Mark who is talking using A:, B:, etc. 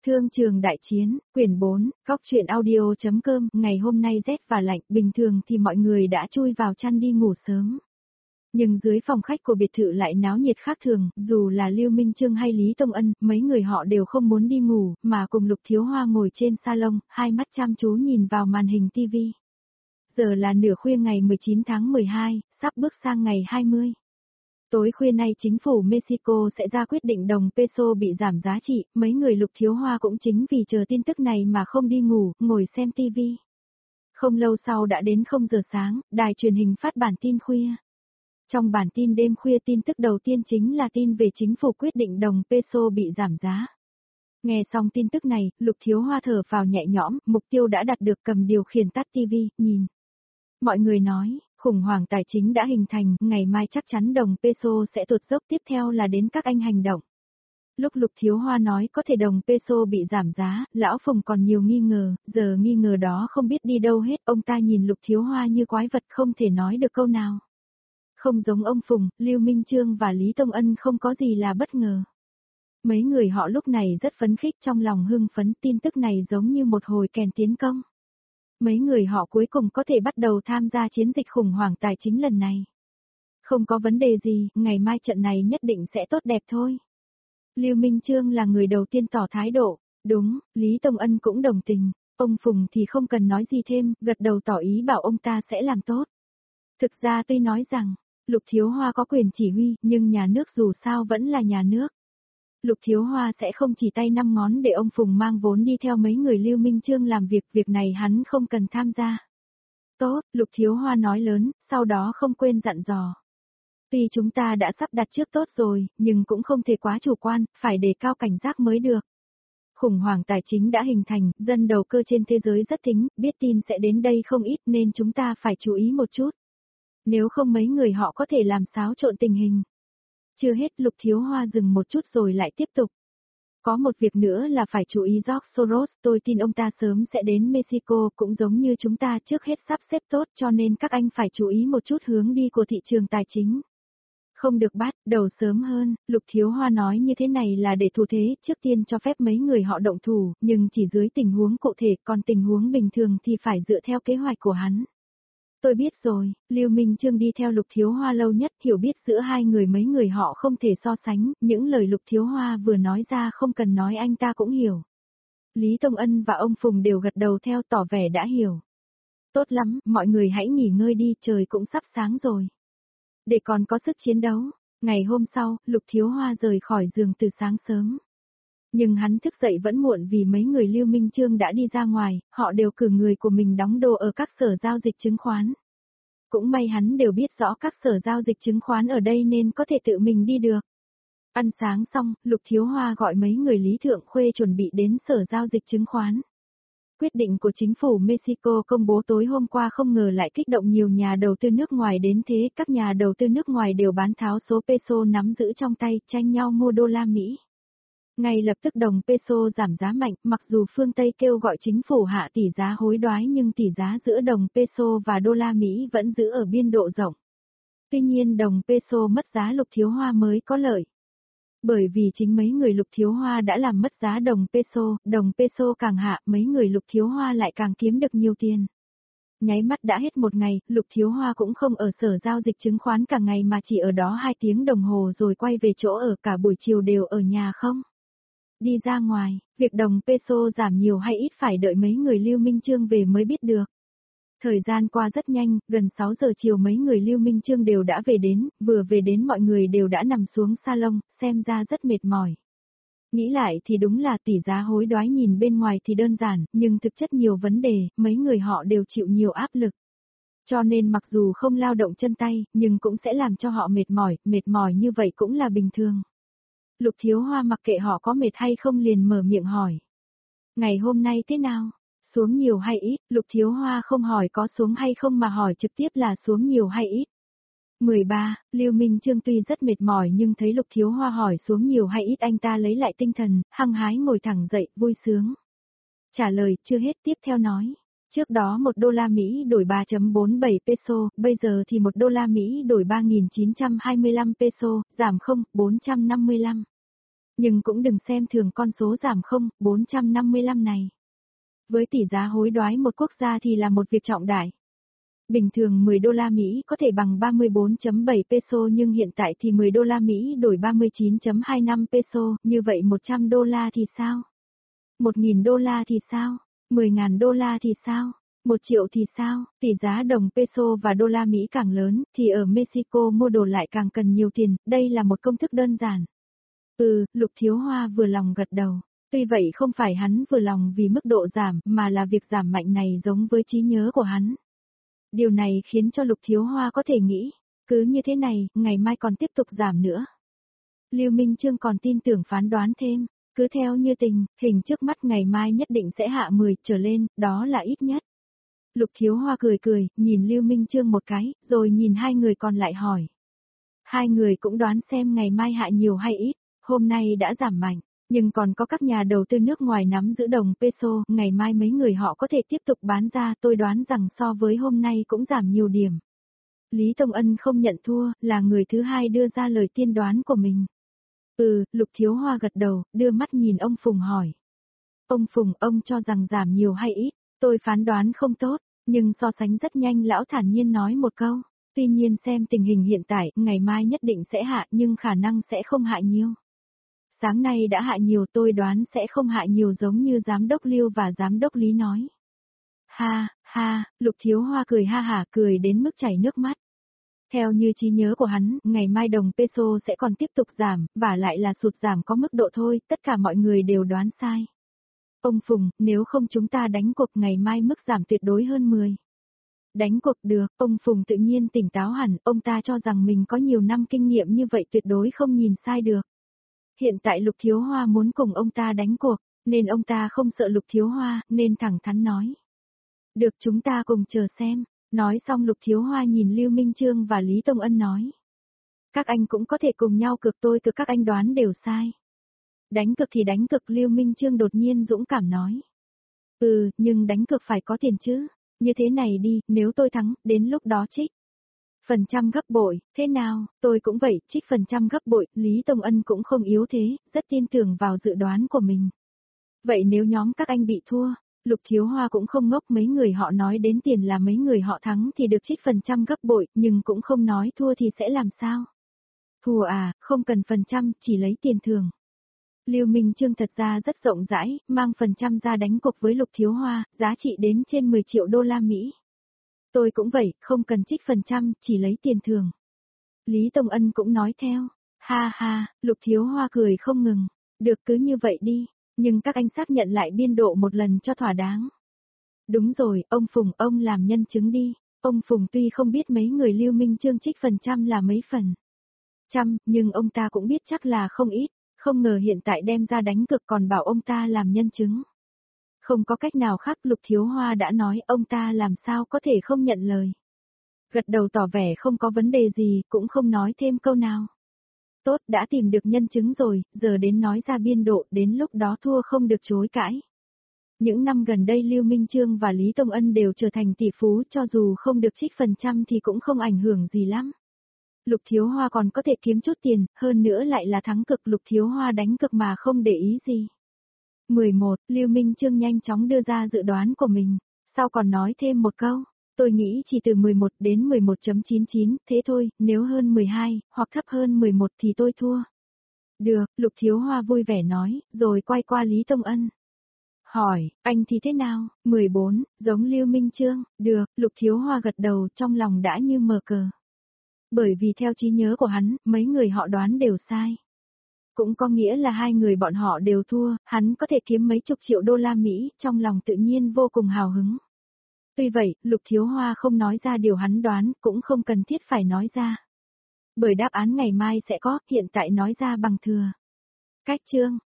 A: Thương trường đại chiến, quyển 4, góc truyện audio.com, ngày hôm nay rét và lạnh, bình thường thì mọi người đã chui vào chăn đi ngủ sớm. Nhưng dưới phòng khách của biệt thự lại náo nhiệt khác thường, dù là Lưu Minh Chương hay Lý Tông Ân, mấy người họ đều không muốn đi ngủ, mà cùng Lục Thiếu Hoa ngồi trên salon, hai mắt chăm chú nhìn vào màn hình TV. Giờ là nửa khuya ngày 19 tháng 12, sắp bước sang ngày 20. Tối khuya nay chính phủ Mexico sẽ ra quyết định đồng peso bị giảm giá trị, mấy người Lục Thiếu Hoa cũng chính vì chờ tin tức này mà không đi ngủ, ngồi xem TV. Không lâu sau đã đến 0 giờ sáng, đài truyền hình phát bản tin khuya. Trong bản tin đêm khuya tin tức đầu tiên chính là tin về chính phủ quyết định đồng peso bị giảm giá. Nghe xong tin tức này, Lục Thiếu Hoa thở phào nhẹ nhõm, mục tiêu đã đạt được, cầm điều khiển tắt TV, nhìn. Mọi người nói, khủng hoảng tài chính đã hình thành, ngày mai chắc chắn đồng peso sẽ tụt dốc, tiếp theo là đến các anh hành động. Lúc Lục Thiếu Hoa nói có thể đồng peso bị giảm giá, Lão Phùng còn nhiều nghi ngờ, giờ nghi ngờ đó không biết đi đâu hết, ông ta nhìn Lục Thiếu Hoa như quái vật không thể nói được câu nào. Không giống ông Phùng, Lưu Minh Chương và Lý Tông Ân không có gì là bất ngờ. Mấy người họ lúc này rất phấn khích, trong lòng hưng phấn, tin tức này giống như một hồi kèn tiến công. Mấy người họ cuối cùng có thể bắt đầu tham gia chiến dịch khủng hoảng tài chính lần này. Không có vấn đề gì, ngày mai trận này nhất định sẽ tốt đẹp thôi. Lưu Minh Chương là người đầu tiên tỏ thái độ, đúng, Lý Tông Ân cũng đồng tình, ông Phùng thì không cần nói gì thêm, gật đầu tỏ ý bảo ông ta sẽ làm tốt. Thực ra tuy nói rằng, Lục Thiếu Hoa có quyền chỉ huy, nhưng nhà nước dù sao vẫn là nhà nước. Lục Thiếu Hoa sẽ không chỉ tay 5 ngón để ông Phùng mang vốn đi theo mấy người Lưu Minh Chương làm việc này hắn không cần tham gia. Tốt, Lục Thiếu Hoa nói lớn, sau đó không quên dặn dò. Tuy chúng ta đã sắp đặt trước tốt rồi, nhưng cũng không thể quá chủ quan, phải đề cao cảnh giác mới được. Khủng hoảng tài chính đã hình thành, dân đầu cơ trên thế giới rất thính, biết tin sẽ đến đây không ít nên chúng ta phải chú ý một chút. Nếu không mấy người họ có thể làm xáo trộn tình hình. Chưa hết, Lục Thiếu Hoa dừng một chút rồi lại tiếp tục. Có một việc nữa là phải chú ý George Soros, tôi tin ông ta sớm sẽ đến Mexico, cũng giống như chúng ta, trước hết sắp xếp tốt, cho nên các anh phải chú ý một chút hướng đi của thị trường tài chính. Không được bắt đầu sớm hơn, Lục Thiếu Hoa nói như thế này là để thủ thế, trước tiên cho phép mấy người họ động thủ, nhưng chỉ dưới tình huống cụ thể, còn tình huống bình thường thì phải dựa theo kế hoạch của hắn. Tôi biết rồi, Lưu Minh Chương đi theo Lục Thiếu Hoa lâu nhất, hiểu biết giữa hai người mấy người họ không thể so sánh, những lời Lục Thiếu Hoa vừa nói ra không cần nói anh ta cũng hiểu. Lý Tông Ân và ông Phùng đều gật đầu theo, tỏ vẻ đã hiểu. Tốt lắm, mọi người hãy nghỉ ngơi đi, trời cũng sắp sáng rồi. Để còn có sức chiến đấu. Ngày hôm sau, Lục Thiếu Hoa rời khỏi giường từ sáng sớm. Nhưng hắn thức dậy vẫn muộn vì mấy người Lưu Minh Chương đã đi ra ngoài, họ đều cử người của mình đóng đô ở các sở giao dịch chứng khoán. Cũng may hắn đều biết rõ các sở giao dịch chứng khoán ở đây nên có thể tự mình đi được. Ăn sáng xong, Lục Thiếu Hoa gọi mấy người Lý Thượng Khuê chuẩn bị đến sở giao dịch chứng khoán. Quyết định của chính phủ Mexico công bố tối hôm qua không ngờ lại kích động nhiều nhà đầu tư nước ngoài đến thế, các nhà đầu tư nước ngoài đều bán tháo số peso nắm giữ trong tay, tranh nhau mua đô la Mỹ. Ngay lập tức đồng peso giảm giá mạnh, mặc dù phương Tây kêu gọi chính phủ hạ tỷ giá hối đoái nhưng tỷ giá giữa đồng peso và đô la Mỹ vẫn giữ ở biên độ rộng. Tuy nhiên đồng peso mất giá, Lục Thiếu Hoa mới có lợi. Bởi vì chính mấy người Lục Thiếu Hoa đã làm mất giá đồng peso càng hạ, mấy người Lục Thiếu Hoa lại càng kiếm được nhiều tiền. Nháy mắt đã hết một ngày, Lục Thiếu Hoa cũng không ở sở giao dịch chứng khoán cả ngày mà chỉ ở đó 2 tiếng đồng hồ rồi quay về chỗ ở, cả buổi chiều đều ở nhà không. Đi ra ngoài, việc đồng peso giảm nhiều hay ít phải đợi mấy người Lưu Minh Chương về mới biết được. Thời gian qua rất nhanh, gần 6 giờ chiều mấy người Lưu Minh Chương đều đã về đến, vừa về đến mọi người đều đã nằm xuống salon, xem ra rất mệt mỏi. Nghĩ lại thì đúng là tỷ giá hối đoái nhìn bên ngoài thì đơn giản, nhưng thực chất nhiều vấn đề, mấy người họ đều chịu nhiều áp lực. Cho nên mặc dù không lao động chân tay, nhưng cũng sẽ làm cho họ mệt mỏi như vậy cũng là bình thường. Lục Thiếu Hoa mặc kệ họ có mệt hay không liền mở miệng hỏi. Ngày hôm nay thế nào? Xuống nhiều hay ít? Lục Thiếu Hoa không hỏi có xuống hay không mà hỏi trực tiếp là xuống nhiều hay ít. 13, Lưu Minh Chương tuy rất mệt mỏi nhưng thấy Lục Thiếu Hoa hỏi xuống nhiều hay ít anh ta lấy lại tinh thần, hăng hái ngồi thẳng dậy, vui sướng. Trả lời chưa hết, tiếp theo nói. Trước đó 1 đô la Mỹ đổi 3.47 peso, bây giờ thì 1 đô la Mỹ đổi 3.925 peso, giảm 455. Nhưng cũng đừng xem thường con số giảm 455 này. Với tỷ giá hối đoái một quốc gia thì là một việc trọng đại. Bình thường 10 đô la Mỹ có thể bằng 34.7 peso nhưng hiện tại thì 10 đô la Mỹ đổi 39.25 peso, như vậy 100 đô la thì sao? 1.000 đô la thì sao? 10.000 đô la thì sao? 1 triệu thì sao? Tỷ giá đồng peso và đô la Mỹ càng lớn, thì ở Mexico mua đồ lại càng cần nhiều tiền, đây là một công thức đơn giản. Lục Thiếu Hoa vừa lòng gật đầu. Tuy vậy không phải hắn vừa lòng vì mức độ giảm, mà là việc giảm mạnh này giống với trí nhớ của hắn. Điều này khiến cho Lục Thiếu Hoa có thể nghĩ, cứ như thế này, ngày mai còn tiếp tục giảm nữa. Lưu Minh Chương còn tin tưởng phán đoán thêm, cứ theo như hình trước mắt ngày mai nhất định sẽ hạ 10 trở lên, đó là ít nhất. Lục Thiếu Hoa cười, nhìn Lưu Minh Chương một cái, rồi nhìn hai người còn lại hỏi. Hai người cũng đoán xem ngày mai hạ nhiều hay ít, hôm nay đã giảm mạnh, nhưng còn có các nhà đầu tư nước ngoài nắm giữ đồng peso, ngày mai mấy người họ có thể tiếp tục bán ra, tôi đoán rằng so với hôm nay cũng giảm nhiều điểm. Lý Tông Ân không nhận thua, là người thứ hai đưa ra lời tiên đoán của mình. Lục Thiếu Hoa gật đầu, đưa mắt nhìn ông Phùng hỏi. Ông Phùng, ông cho rằng giảm nhiều hay ít, tôi phán đoán không tốt, nhưng so sánh rất nhanh lão thản nhiên nói một câu. Tuy nhiên xem tình hình hiện tại, ngày mai nhất định sẽ hạ nhưng khả năng sẽ không hạ nhiều. Sáng nay đã hạ nhiều, tôi đoán sẽ không hạ nhiều giống như giám đốc Lưu và giám đốc Lý nói. Ha, Lục Thiếu Hoa cười ha hả, cười đến mức chảy nước mắt. Theo như trí nhớ của hắn, ngày mai đồng peso sẽ còn tiếp tục giảm, và lại là sụt giảm có mức độ thôi, tất cả mọi người đều đoán sai. Ông Phùng, nếu không chúng ta đánh cuộc ngày mai mức giảm tuyệt đối hơn 10. Đánh cuộc được, ông Phùng tự nhiên tỉnh táo hẳn, ông ta cho rằng mình có nhiều năm kinh nghiệm như vậy tuyệt đối không nhìn sai được. Hiện tại Lục Thiếu Hoa muốn cùng ông ta đánh cuộc, nên ông ta không sợ Lục Thiếu Hoa, nên thẳng thắn nói. Được, chúng ta cùng chờ xem. Nói xong Lục Thiếu Hoa nhìn Lưu Minh Chương và Lý Tông Ân nói. Các anh cũng có thể cùng nhau cược, tôi từ các anh đoán đều sai. Đánh cược thì đánh cược, Lưu Minh Chương đột nhiên dũng cảm nói. Nhưng đánh cược phải có tiền chứ. Như thế này đi, nếu tôi thắng, đến lúc đó trích phần trăm gấp bội, thế nào, tôi cũng vậy, trích phần trăm gấp bội, Lý Tông Ân cũng không yếu thế, rất tin tưởng vào dự đoán của mình. Vậy nếu nhóm các anh bị thua, Lục Thiếu Hoa cũng không ngốc, mấy người họ nói đến tiền là mấy người họ thắng thì được trích phần trăm gấp bội, nhưng cũng không nói thua thì sẽ làm sao. Thua à, không cần phần trăm, chỉ lấy tiền thưởng. Lưu Minh Chương thật ra rất rộng rãi, mang phần trăm ra đánh cuộc với Lục Thiếu Hoa, giá trị đến trên 10 triệu đô la Mỹ. Tôi cũng vậy, không cần trích phần trăm, chỉ lấy tiền thưởng. Lý Tông Ân cũng nói theo. Ha, Lục Thiếu Hoa cười không ngừng. Được, cứ như vậy đi, nhưng các anh xác nhận lại biên độ một lần cho thỏa đáng. Đúng rồi, ông Phùng, ông làm nhân chứng đi. Ông Phùng tuy không biết mấy người Lưu Minh Chương trích phần trăm là mấy phần trăm, nhưng ông ta cũng biết chắc là không ít, không ngờ hiện tại đem ra đánh cược còn bảo ông ta làm nhân chứng. Không có cách nào khác, Lục Thiếu Hoa đã nói, ông ta làm sao có thể không nhận lời. Gật đầu tỏ vẻ không có vấn đề gì, cũng không nói thêm câu nào. Tốt, đã tìm được nhân chứng rồi, giờ đến nói ra biên độ, đến lúc đó thua không được chối cãi. Những năm gần đây Lưu Minh Chương và Lý Tông Ân đều trở thành tỷ phú, cho dù không được trích phần trăm thì cũng không ảnh hưởng gì lắm. Lục Thiếu Hoa còn có thể kiếm chút tiền, hơn nữa lại là thắng cực, Lục Thiếu Hoa đánh cực mà không để ý gì. 11, Lưu Minh Chương nhanh chóng đưa ra dự đoán của mình, sau còn nói thêm một câu, tôi nghĩ chỉ từ 11 đến 11.99, thế thôi, nếu hơn 12, hoặc thấp hơn 11 thì tôi thua. Được, Lục Thiếu Hoa vui vẻ nói, rồi quay qua Lý Tông Ân. Hỏi, anh thì thế nào? 14, giống Lưu Minh Chương, được, Lục Thiếu Hoa gật đầu, trong lòng đã như mờ cờ. Bởi vì theo trí nhớ của hắn, mấy người họ đoán đều sai. Cũng có nghĩa là hai người bọn họ đều thua, hắn có thể kiếm mấy chục triệu đô la Mỹ, trong lòng tự nhiên vô cùng hào hứng. Tuy vậy, Lục Thiếu Hoa không nói ra điều hắn đoán, cũng không cần thiết phải nói ra. Bởi đáp án ngày mai sẽ có, hiện tại nói ra bằng thừa. Cách chương